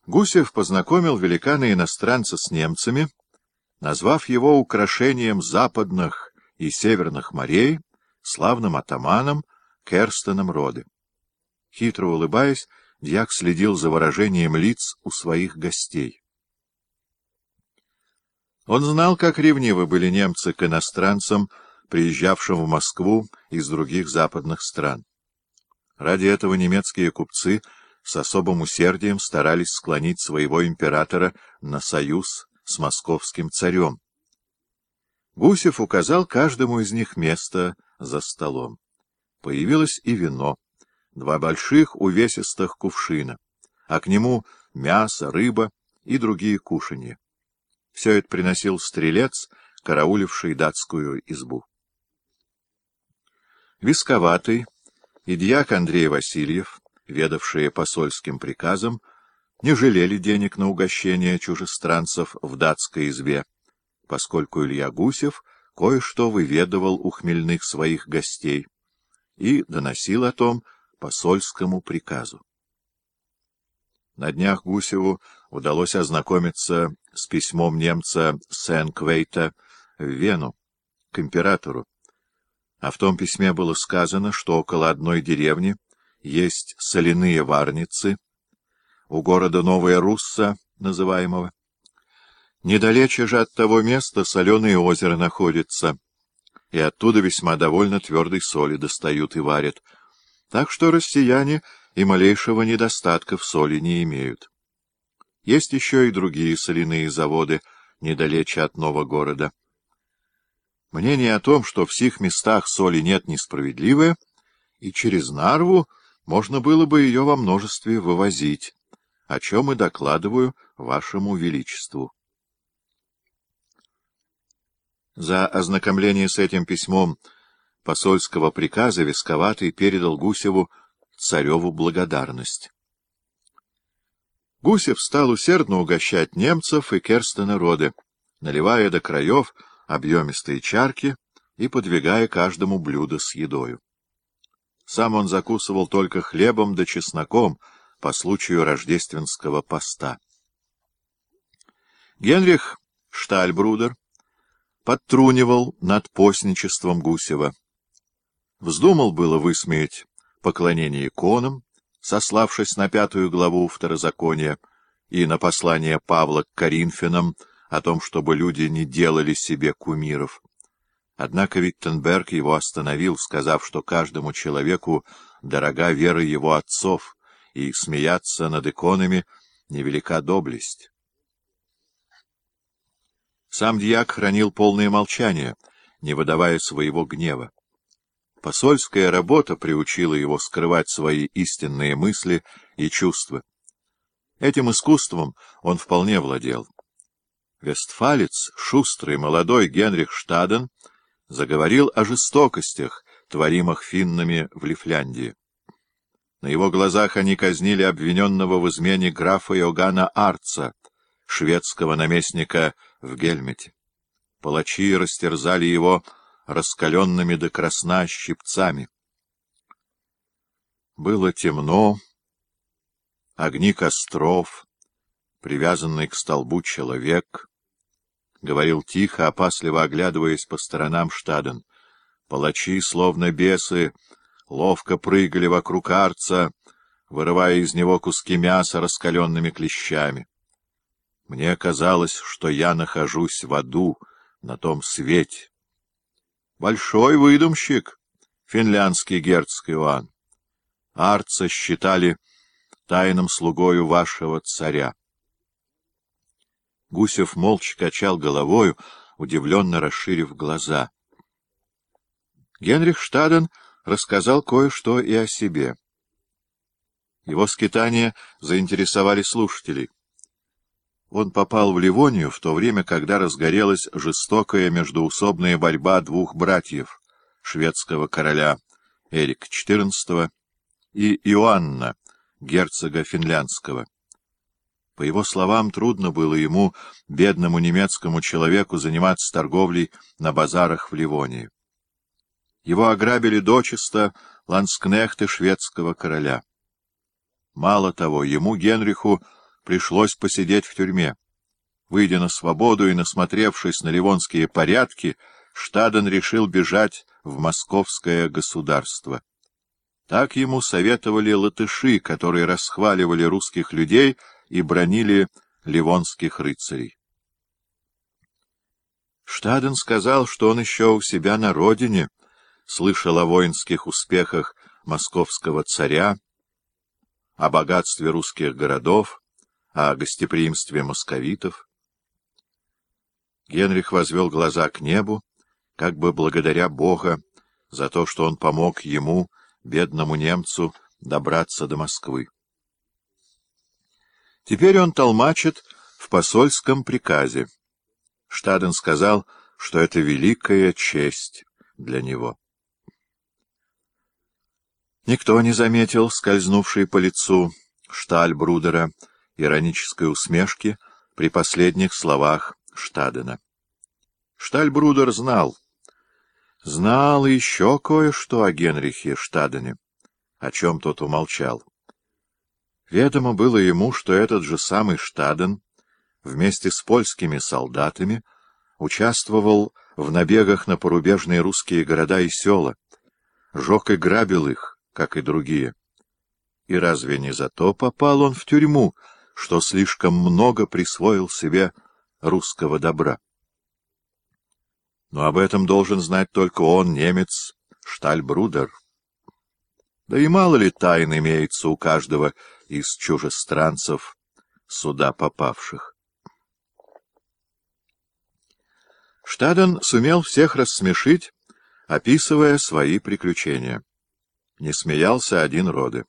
Гусев познакомил великана-иностранца с немцами, назвав его украшением западных и северных морей, славным атаманом Керстеном Роде. Хитро улыбаясь, дьяк следил за выражением лиц у своих гостей. Он знал, как ревнивы были немцы к иностранцам, приезжавшим в Москву из других западных стран. Ради этого немецкие купцы с особым усердием старались склонить своего императора на союз с московским царем. Гусев указал каждому из них место за столом. Появилось и вино, 2 больших увесистых кувшина, а к нему мясо, рыба и другие кушанья. Все это приносил стрелец, карауливший датскую избу. Висковатый и дьяк Андрей Васильев, ведавшие посольским приказом, не жалели денег на угощение чужестранцев в датской избе, поскольку Илья Гусев кое-что выведывал у хмельных своих гостей и доносил о том посольскому приказу. На днях Гусеву удалось ознакомиться с письмом немца Сен-Квейта в Вену к императору, а в том письме было сказано, что около одной деревни есть соляные варницы, у города Новая Русса, называемого. Недалече же от того места соленое озеро находится, и оттуда весьма довольно твердой соли достают и варят, так что россияне и малейшего недостатка в соли не имеют. Есть еще и другие соляные заводы недалече от нового города. Мнение о том, что в сих местах соли нет, несправедливое, и через Нарву можно было бы ее во множестве вывозить, о чем и докладываю вашему величеству. За ознакомление с этим письмом посольского приказа Висковатый передал Гусеву цареву благодарность. Гусев стал усердно угощать немцев и Керстена Роде, наливая до краев объемистые чарки и подвигая каждому блюдо с едою. Сам он закусывал только хлебом да чесноком по случаю рождественского поста. Генрих Штальбрудер подтрунивал над постничеством Гусева. Вздумал было высмеять поклонение иконам, сославшись на 5 главу Второзакония и на послание Павла к Коринфянам о том, чтобы люди не делали себе кумиров. Однако Виттенберг его остановил, сказав, что каждому человеку дорога вера его отцов, и смеяться над иконами невелика доблесть. Сам дьяк хранил полное молчание, не выдавая своего гнева. Посольская работа приучила его скрывать свои истинные мысли и чувства. Этим искусством он вполне владел. Вестфалец, шустрый молодой Генрих Штаден, заговорил о жестокостях, творимых финнами в Лифляндии. На его глазах они казнили обвиненного в измене графа Иоганна Арца, шведского наместника в Гельмете. Палачи растерзали его раскаленными до красна щипцами. Было темно, огни костров, привязанный к столбу человек, — говорил тихо, опасливо оглядываясь по сторонам Штаден. Палачи, словно бесы, ловко прыгали вокруг Арца, вырывая из него куски мяса раскаленными клещами. Мне казалось, что я нахожусь в аду, на том свете. Большой выдумщик, финляндский герцог Иоанн. Арца считали тайным слугою вашего царя. Гусев молча качал головою, удивленно расширив глаза. Генрих Штаден рассказал кое-что и о себе. Его скитания заинтересовали слушателей. Он попал в Ливонию в то время, когда разгорелась жестокая междоусобная борьба 2 братьев, шведского короля Эрика XIV и Иоанна, герцога финляндского. По его словам, трудно было ему, бедному немецкому человеку, заниматься торговлей на базарах в Ливонии. Его ограбили дочисто ландскнехты шведского короля. Мало того, ему, Генриху, пришлось посидеть в тюрьме. Выйдя на свободу и насмотревшись на ливонские порядки, Штаден решил бежать в московское государство. Так ему советовали латыши, которые расхваливали русских людей и бранили ливонских рыцарей. Штаден сказал, что он еще у себя на родине слышал о воинских успехах московского царя, о богатстве русских городов, о гостеприимстве московитов. Генрих возвел глаза к небу, как бы благодаря Бога за то, что он помог ему, бедному немцу, добраться до Москвы. Теперь он толмачит в посольском приказе. Штаден сказал, что это великая честь для него. Никто не заметил скользнувшей по лицу Штальбрудера иронической усмешки при последних словах Штадена. Штальбрудер знал еще кое-что о Генрихе Штадене, о чем тот умолчал. Ведомо было ему, что этот же самый Штаден вместе с польскими солдатами участвовал в набегах на порубежные русские города и села, жег и грабил их, как и другие. И разве не за то попал он в тюрьму, что слишком много присвоил себе русского добра? Но об этом должен знать только он, немец Штальбрудер. Да и мало ли тайн имеется у каждого из чужестранцев, сюда попавших. Штаден сумел всех рассмешить, описывая свои приключения. Не смеялся один Роде.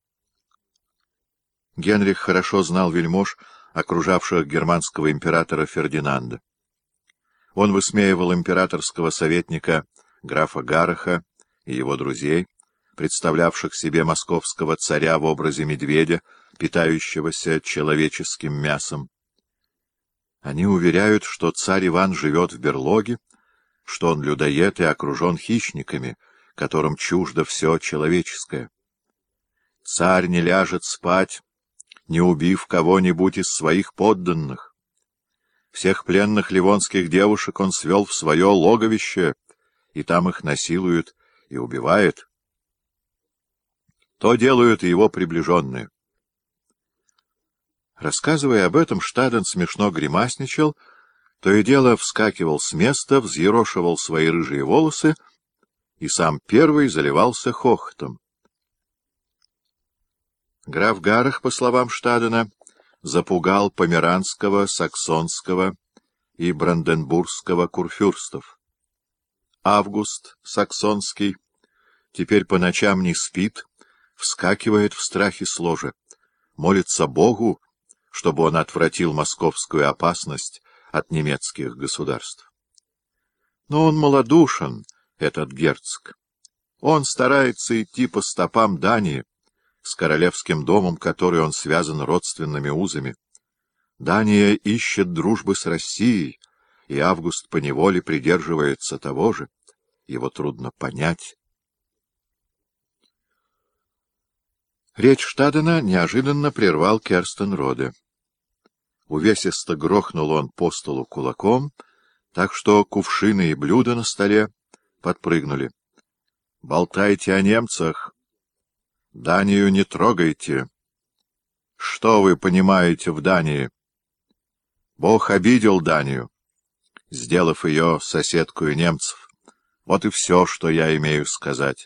Генрих хорошо знал вельмож, окружавших германского императора Фердинанда. Он высмеивал императорского советника графа Гараха и его друзей, представлявших себе московского царя в образе медведя, питающегося человеческим мясом. Они уверяют, что царь Иван живет в берлоге, что он людоед и окружен хищниками, которым чуждо все человеческое. Царь не ляжет спать, не убив кого-нибудь из своих подданных. Всех пленных ливонских девушек он свел в свое логовище, и там их насилует и убивает. То делают и его приближенные. Рассказывая об этом, Штаден смешно гримасничал, то и дело вскакивал с места, взъерошивал свои рыжие волосы и сам первый заливался хохотом. Граф Гарах, по словам Штадена, запугал померанского, саксонского и бранденбургского курфюрстов. Август, саксонский, теперь по ночам не спит, вскакивает в страхе с ложа, молится Богу, чтобы он отвратил московскую опасность от немецких государств. Но он малодушен, этот герцог. Он старается идти по стопам Дании, с королевским домом, который он связан родственными узами. Дания ищет дружбы с Россией, и Август поневоле придерживается того же. Его трудно понять. Речь Штадена неожиданно прервал Керстенроде. Увесисто грохнул он по столу кулаком, так что кувшины и блюда на столе подпрыгнули. — Болтайте о немцах! Данию не трогайте! Что вы понимаете в Дании? Бог обидел Данию, сделав ее соседкою немцев. Вот и все, что я имею сказать.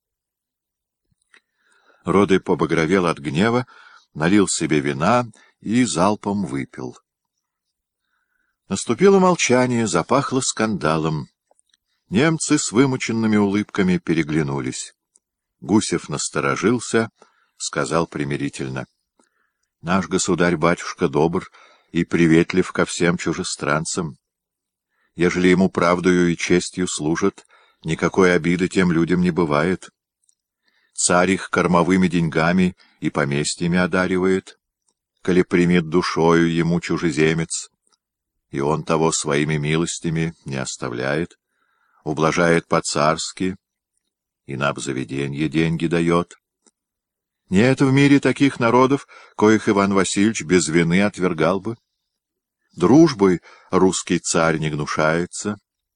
Роде побагровел от гнева, налил себе вина и залпом выпил. Наступило молчание, запахло скандалом. Немцы с вымученными улыбками переглянулись. Гусев насторожился, сказал примирительно: — Наш государь-батюшка добр и приветлив ко всем чужестранцам. Ежели ему правдою и честью служат, никакой обиды тем людям не бывает. Царь их кормовыми деньгами и поместьями одаривает, коли примет душою ему чужеземец, и он того своими милостями не оставляет, ублажает по-царски, и на обзаведенье деньги дает. Нет в мире таких народов, коих Иван Васильевич без вины отвергал бы. Дружбой русский царь не гнушается,